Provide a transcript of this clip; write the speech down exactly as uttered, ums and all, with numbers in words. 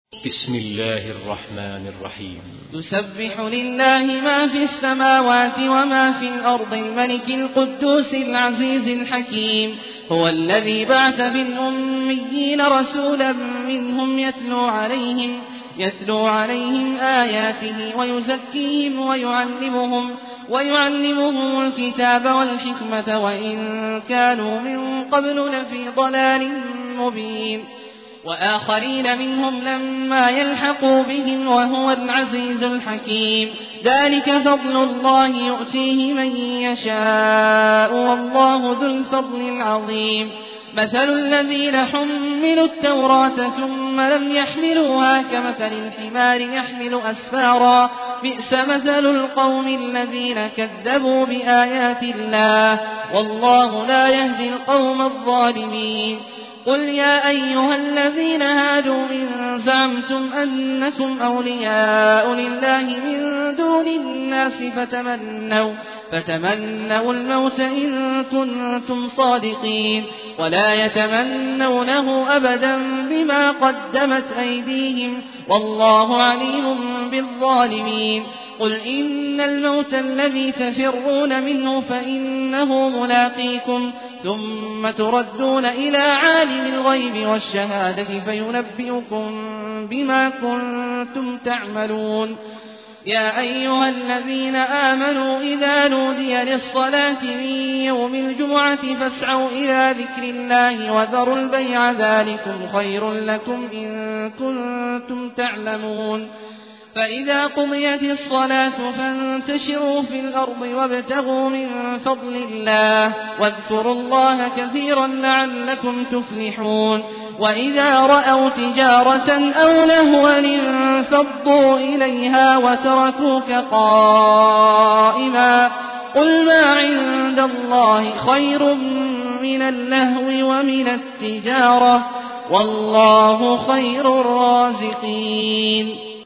بسم الله الرحمن الرحيم. يسبح لله ما في السماوات وما في الأرض الملك القدوس العزيز الحكيم. هو الذي بعث بالأميين رسولا منهم يتلو عليهم يتلو عليهم آياته ويزكيهم ويعلمهم ويعلمهم الكتاب والحكمة وإن كانوا من قبل لفي ضلال مبين، وآخرين منهم لما يلحقوا بهم وهو العزيز الحكيم. ذلك فضل الله يؤتيه من يشاء والله ذو الفضل العظيم. مثل الذين حملوا التوراة ثم لم يحملوها كمثل الحمار يحمل أسفارا، بئس مثل القوم الذين كذبوا بآيات الله والله لا يهدي القوم الظالمين. قل يا أيها الذين هادوا إن زعمتم أنكم أولياء لله من دون الناس فتمنوا, فتمنوا الموت إن كنتم صادقين ولا يتمنونه أبدا بما قدمت أيديهم والله عليم بالظالمين. قل إن الموت الذي تفرون منه فإنه ملاقيكم ثم تردون إلى عالم الغيب والشهادة فينبئكم بما كنتم تعملون. يا أيها الذين آمنوا إذا نودي للصلاة من يوم الجمعة فاسعوا إلى ذكر الله وذروا البيع ذلكم خير لكم إن كنتم تعلمون. فإذا قضيت الصلاة فانتشروا في الأرض وابتغوا من فضل الله واذكروا الله كثيرا لعلكم تفلحون. وإذا رأوا تجارة أو لهوا انفضوا إليها وتركوك قائما. قل ما عند الله خير من اللهو ومن التجارة والله خير الرازقين.